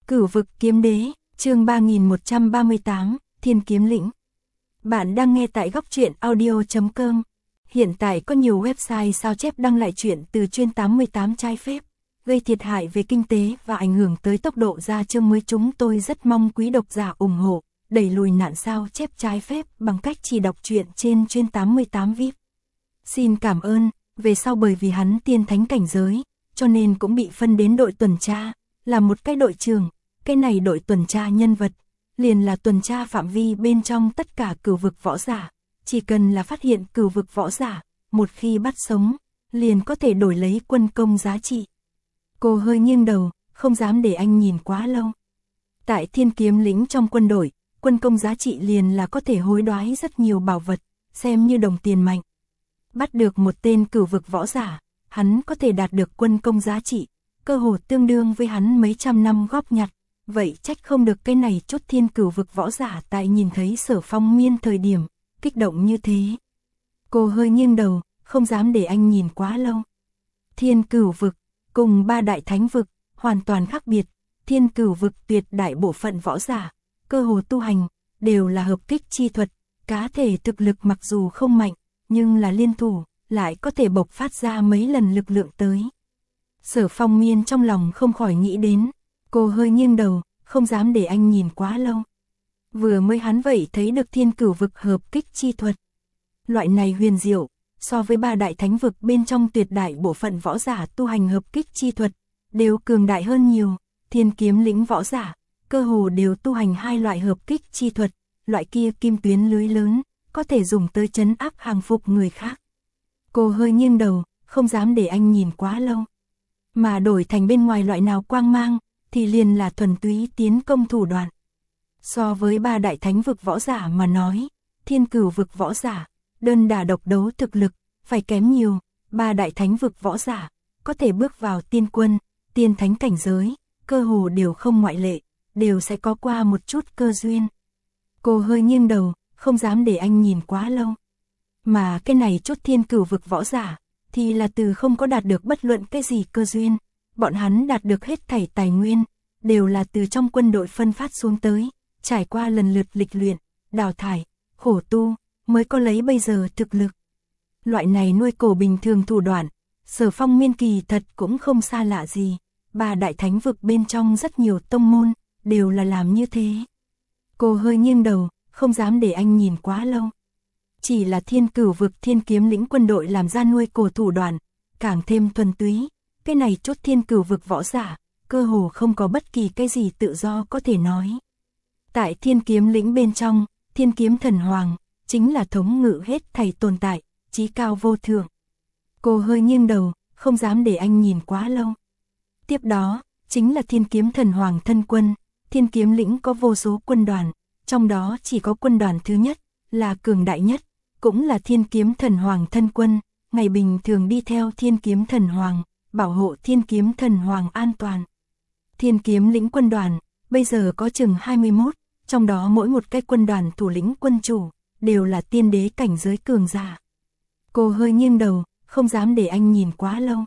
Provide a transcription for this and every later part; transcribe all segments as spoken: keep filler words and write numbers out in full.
Cửu vực kiếm đế, chương ba nghìn một trăm ba mươi tám, Thiên Kiếm Lĩnh. Bạn đang nghe tại góc truyện audio chấm com. Hiện tại có nhiều website sao chép đăng lại truyện từ chuyên tám mươi tám trái phép, gây thiệt hại về kinh tế và ảnh hưởng tới tốc độ ra chương mới. Chúng tôi rất mong quý độc giả ủng hộ, đẩy lùi nạn sao chép trái phép bằng cách chỉ đọc truyện trên chuyên tám mươi tám vê i pê. Xin cảm ơn. Về sau bởi vì hắn tiên thánh cảnh giới, cho nên cũng bị phân đến đội tuần tra, là một cái đội trưởng. Cái này đội tuần tra nhân vật, liền là tuần tra phạm vi bên trong tất cả cửu vực võ giả. Chỉ cần là phát hiện cửu vực võ giả, một khi bắt sống, liền có thể đổi lấy quân công giá trị. Cô hơi nghiêng đầu, không dám để anh nhìn quá lâu. Tại Thiên Kiếm Lĩnh trong quân đội, quân công giá trị liền là có thể hối đoái rất nhiều bảo vật, xem như đồng tiền mạnh. Bắt được một tên cửu vực võ giả, hắn có thể đạt được quân công giá trị, cơ hồ tương đương với hắn mấy trăm năm góp nhặt. Vậy trách không được cái này chút thiên cửu vực võ giả tại nhìn thấy Sở Phong Miên thời điểm, kích động như thế. Cô hơi nghiêng đầu, không dám để anh nhìn quá lâu. Thiên cửu vực, cùng ba đại thánh vực, hoàn toàn khác biệt. Thiên cửu vực tuyệt đại bộ phận võ giả, cơ hồ tu hành, đều là hợp kích chi thuật, cá thể thực lực mặc dù không mạnh, nhưng là liên thủ, lại có thể bộc phát ra mấy lần lực lượng tới. Sở Phong Miên trong lòng không khỏi nghĩ đến. Cô hơi nghiêng đầu, không dám để anh nhìn quá lâu. Vừa mới hắn vậy thấy được thiên cửu vực hợp kích chi thuật. Loại này huyền diệu, so với ba đại thánh vực bên trong tuyệt đại bộ phận võ giả tu hành hợp kích chi thuật, đều cường đại hơn nhiều. Thiên Kiếm Lĩnh võ giả, cơ hồ đều tu hành hai loại hợp kích chi thuật, loại kia kim tuyến lưới lớn, có thể dùng tới trấn áp hàng phục người khác. Cô hơi nghiêng đầu, không dám để anh nhìn quá lâu. Mà đổi thành bên ngoài loại nào quang mang, thì liền là thuần túy tiến công thủ đoạn. So với ba đại thánh vực võ giả mà nói, thiên cửu vực võ giả, đơn đả độc đấu thực lực, phải kém nhiều. Ba đại thánh vực võ giả, có thể bước vào tiên quân, tiên thánh cảnh giới, cơ hồ đều không ngoại lệ, đều sẽ có qua một chút cơ duyên. Cô hơi nghiêng đầu, không dám để anh nhìn quá lâu. Mà cái này chút thiên cửu vực võ giả, thì là từ không có đạt được bất luận cái gì cơ duyên. Bọn hắn đạt được hết thảy tài nguyên, đều là từ trong quân đội phân phát xuống tới, trải qua lần lượt lịch luyện, đào thải, khổ tu, mới có lấy bây giờ thực lực. Loại này nuôi cổ bình thường thủ đoạn, Sở Phong Miên kỳ thật cũng không xa lạ gì. Ba đại thánh vực bên trong rất nhiều tông môn, đều là làm như thế. Cô hơi nghiêng đầu, không dám để anh nhìn quá lâu. Chỉ là thiên cửu vực Thiên Kiếm Lĩnh quân đội làm ra nuôi cổ thủ đoạn, càng thêm thuần túy. Cái này chút thiên cửu vực võ giả, cơ hồ không có bất kỳ cái gì tự do có thể nói. Tại Thiên Kiếm Lĩnh bên trong, Thiên Kiếm Thần Hoàng, chính là thống ngự hết thảy tồn tại, chí cao vô thượng. Cô hơi nghiêng đầu, không dám để anh nhìn quá lâu. Tiếp đó, chính là Thiên Kiếm Thần Hoàng thân quân. Thiên Kiếm Lĩnh có vô số quân đoàn, trong đó chỉ có quân đoàn thứ nhất, là cường đại nhất, cũng là Thiên Kiếm Thần Hoàng thân quân, ngày bình thường đi theo Thiên Kiếm Thần Hoàng, bảo hộ Thiên Kiếm Thần Hoàng an toàn. Thiên Kiếm Lĩnh quân đoàn, bây giờ có chừng hai mươi mốt, trong đó mỗi một cái quân đoàn thủ lĩnh quân chủ, đều là tiên đế cảnh giới cường giả. Cô hơi nghiêng đầu, không dám để anh nhìn quá lâu.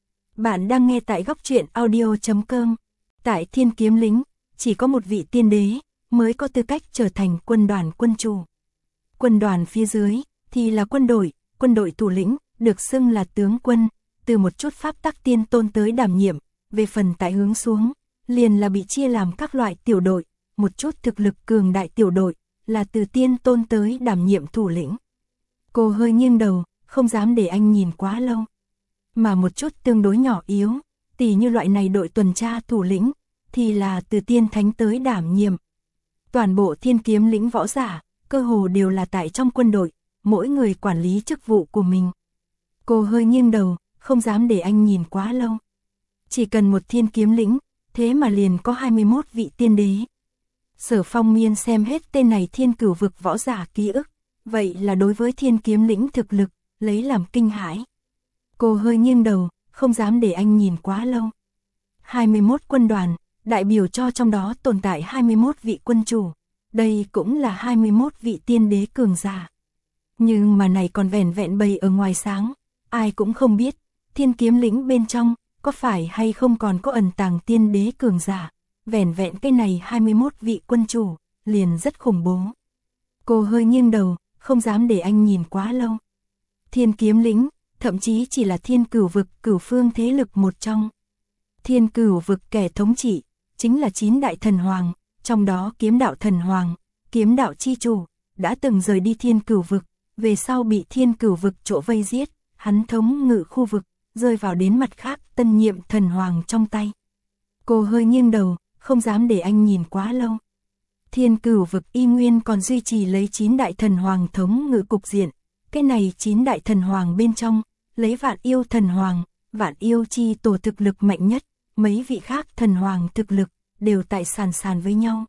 Bạn đang nghe tại góc truyện audio chấm com. Tại Thiên Kiếm Lĩnh, chỉ có một vị tiên đế, mới có tư cách trở thành quân đoàn quân chủ. Quân đoàn phía dưới, thì là quân đội, quân đội thủ lĩnh, được xưng là tướng quân. Từ một chút pháp tắc tiên tôn tới đảm nhiệm, về phần tại hướng xuống, liền là bị chia làm các loại tiểu đội, một chút thực lực cường đại tiểu đội, là từ tiên tôn tới đảm nhiệm thủ lĩnh. Cô hơi nghiêng đầu, không dám để anh nhìn quá lâu. Mà một chút tương đối nhỏ yếu, tỉ như loại này đội tuần tra thủ lĩnh, thì là từ tiên thánh tới đảm nhiệm. Toàn bộ Thiên Kiếm Lĩnh võ giả, cơ hồ đều là tại trong quân đội, mỗi người quản lý chức vụ của mình. Cô hơi nghiêng đầu, không dám để anh nhìn quá lâu. Chỉ cần một Thiên Kiếm Lĩnh, thế mà liền có hai mươi mốt vị tiên đế. Sở Phong Miên xem hết tên này thiên cửu vực võ giả ký ức, vậy là đối với Thiên Kiếm Lĩnh thực lực, lấy làm kinh hãi. Cô hơi nghiêng đầu, không dám để anh nhìn quá lâu. hai mươi mốt quân đoàn, đại biểu cho trong đó tồn tại hai mươi mốt vị quân chủ, đây cũng là hai mươi mốt vị tiên đế cường giả. Nhưng mà này còn vẻn vẹn bày ở ngoài sáng, ai cũng không biết, Thiên Kiếm Lĩnh bên trong, có phải hay không còn có ẩn tàng tiên đế cường giả, vẻn vẹn cái này hai mươi mốt vị quân chủ, liền rất khủng bố. Cô hơi nghiêng đầu, không dám để anh nhìn quá lâu. Thiên kiếm lĩnh, thậm chí chỉ là thiên cửu vực cửu phương thế lực một trong. Thiên cửu vực kẻ thống trị, chính là chín đại thần hoàng, trong đó kiếm đạo thần hoàng, kiếm đạo chi chủ, đã từng rời đi thiên cửu vực, về sau bị thiên cửu vực chỗ vây giết, hắn thống ngự khu vực, rơi vào đến mặt khác tân nhiệm thần hoàng trong tay. Cô hơi nghiêng đầu, không dám để anh nhìn quá lâu. Thiên cửu vực y nguyên còn duy trì lấy chín đại thần hoàng thống ngự cục diện, cái này chín đại thần hoàng bên trong, lấy vạn yêu thần hoàng, vạn yêu chi tổ thực lực mạnh nhất, mấy vị khác thần hoàng thực lực, đều tại sàn sàn với nhau.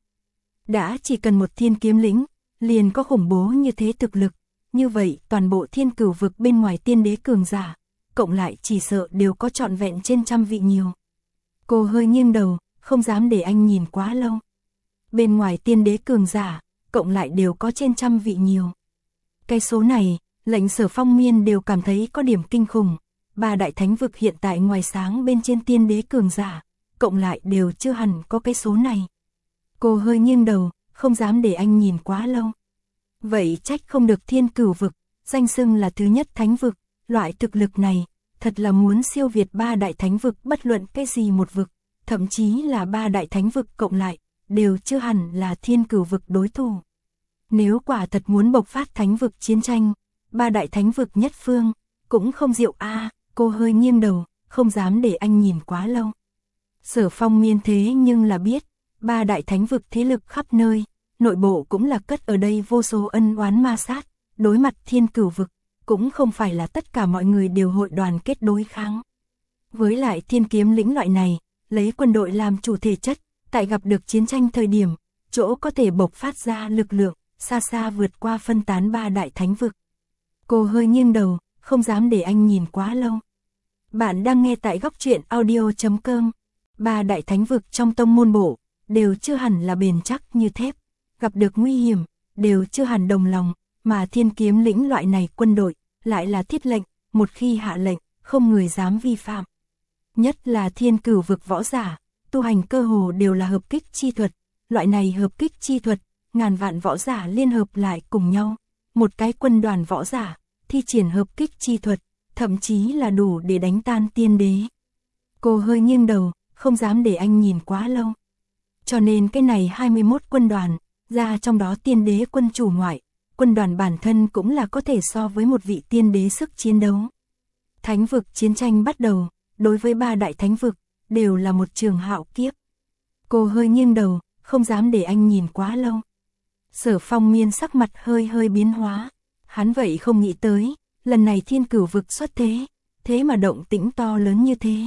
Đã chỉ cần một thiên kiếm lĩnh, liền có khủng bố như thế thực lực, như vậy toàn bộ thiên cửu vực bên ngoài tiên đế cường giả, cộng lại chỉ sợ đều có trọn vẹn trên trăm vị nhiều. Cô hơi nghiêng đầu, không dám để anh nhìn quá lâu. Bên ngoài tiên đế cường giả, cộng lại đều có trên trăm vị nhiều. Cái số này, lệnh Sở Phong Miên đều cảm thấy có điểm kinh khủng. Ba đại thánh vực hiện tại ngoài sáng bên trên tiên đế cường giả, cộng lại đều chưa hẳn có cái số này. Cô hơi nghiêng đầu, không dám để anh nhìn quá lâu. Vậy trách không được thiên cửu vực, danh xưng là thứ nhất thánh vực, loại thực lực này, thật là muốn siêu việt ba đại thánh vực bất luận cái gì một vực, thậm chí là ba đại thánh vực cộng lại, đều chưa hẳn là thiên cửu vực đối thủ. Nếu quả thật muốn bộc phát thánh vực chiến tranh, ba đại thánh vực nhất phương, cũng không diệu a. Cô hơi nghiêng đầu, không dám để anh nhìn quá lâu. Sở Phong Miên thế nhưng là biết, ba đại thánh vực thế lực khắp nơi, nội bộ cũng là cất ở đây vô số ân oán ma sát, đối mặt thiên cửu vực, cũng không phải là tất cả mọi người đều hội đoàn kết đối kháng. Với lại thiên kiếm lĩnh loại này, lấy quân đội làm chủ thể chất, tại gặp được chiến tranh thời điểm, chỗ có thể bộc phát ra lực lượng, xa xa vượt qua phân tán ba đại thánh vực. Cô hơi nghiêng đầu, không dám để anh nhìn quá lâu. Bạn đang nghe tại góc truyện audio chấm com. Ba đại thánh vực trong tông môn bộ, đều chưa hẳn là bền chắc như thép, gặp được nguy hiểm, đều chưa hẳn đồng lòng, mà thiên kiếm lĩnh loại này quân đội, lại là thiết lệnh, một khi hạ lệnh, không người dám vi phạm. Nhất là thiên cửu vực võ giả, tu hành cơ hồ đều là hợp kích chi thuật, loại này hợp kích chi thuật, ngàn vạn võ giả liên hợp lại cùng nhau, một cái quân đoàn võ giả, thi triển hợp kích chi thuật, thậm chí là đủ để đánh tan tiên đế. Cô hơi nghiêng đầu, không dám để anh nhìn quá lâu. Cho nên cái này hai mươi mốt quân đoàn, ra trong đó tiên đế quân chủ ngoại, quân đoàn bản thân cũng là có thể so với một vị tiên đế sức chiến đấu. Thánh vực chiến tranh bắt đầu, đối với ba đại thánh vực, đều là một trường hạo kiếp. Cô hơi nghiêng đầu, không dám để anh nhìn quá lâu. Sở Phong Miên sắc mặt hơi hơi biến hóa, hắn vậy không nghĩ tới, lần này thiên cửu vực xuất thế, thế mà động tĩnh to lớn như thế.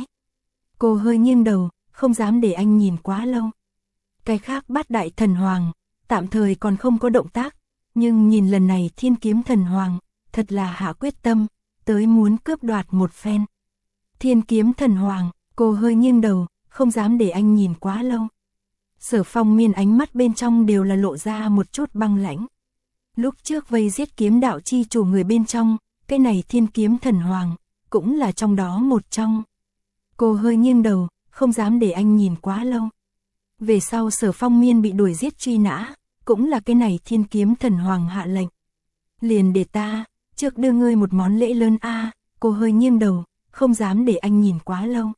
Cô hơi nghiêng đầu, không dám để anh nhìn quá lâu. Cái khác bát đại thần hoàng, tạm thời còn không có động tác, nhưng nhìn lần này thiên kiếm thần hoàng, thật là hạ quyết tâm, tới muốn cướp đoạt một phen. Thiên kiếm thần hoàng, cô hơi nghiêng đầu, không dám để anh nhìn quá lâu. Sở Phong Miên ánh mắt bên trong đều là lộ ra một chút băng lãnh. Lúc trước vây giết kiếm đạo chi chủ người bên trong, cái này thiên kiếm thần hoàng, cũng là trong đó một trong. Cô hơi nghiêng đầu, không dám để anh nhìn quá lâu. Về sau Sở Phong Miên bị đuổi giết truy nã, cũng là cái này thiên kiếm thần hoàng hạ lệnh. Liền để ta, trước đưa ngươi một món lễ lớn a. Cô hơi nghiêng đầu, không dám để anh nhìn quá lâu.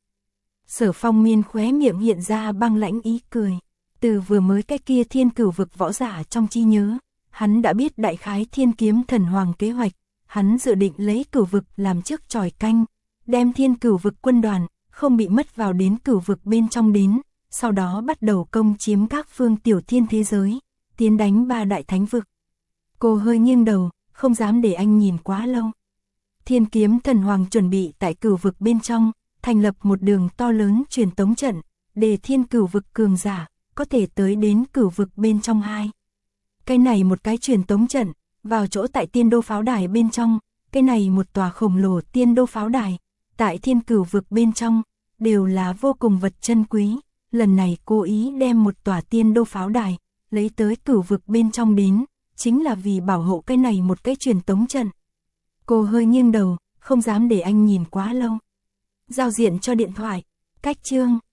Sở Phong Miên khóe miệng hiện ra băng lãnh ý cười. Từ vừa mới cái kia thiên cửu vực võ giả trong trí nhớ, hắn đã biết đại khái thiên kiếm thần hoàng kế hoạch, hắn dự định lấy cửu vực làm trước chòi canh, đem thiên cửu vực quân đoàn, không bị mất vào đến cửu vực bên trong đến, sau đó bắt đầu công chiếm các phương tiểu thiên thế giới, tiến đánh ba đại thánh vực. Cô hơi nghiêng đầu, không dám để anh nhìn quá lâu. Thiên kiếm thần hoàng chuẩn bị tại cửu vực bên trong, thành lập một đường to lớn truyền tống trận, để thiên cửu vực cường giả, có thể tới đến cửu vực bên trong hai. Cái này một cái truyền tống trận, vào chỗ tại tiên đô pháo đài bên trong, cái này một tòa khổng lồ tiên đô pháo đài, tại thiên cửu vực bên trong, đều là vô cùng vật chân quý. Lần này cố ý đem một tòa tiên đô pháo đài, lấy tới cửu vực bên trong đến, chính là vì bảo hộ cái này một cái truyền tống trận. Cô hơi nghiêng đầu, không dám để anh nhìn quá lâu. Giao diện cho điện thoại, cách chương.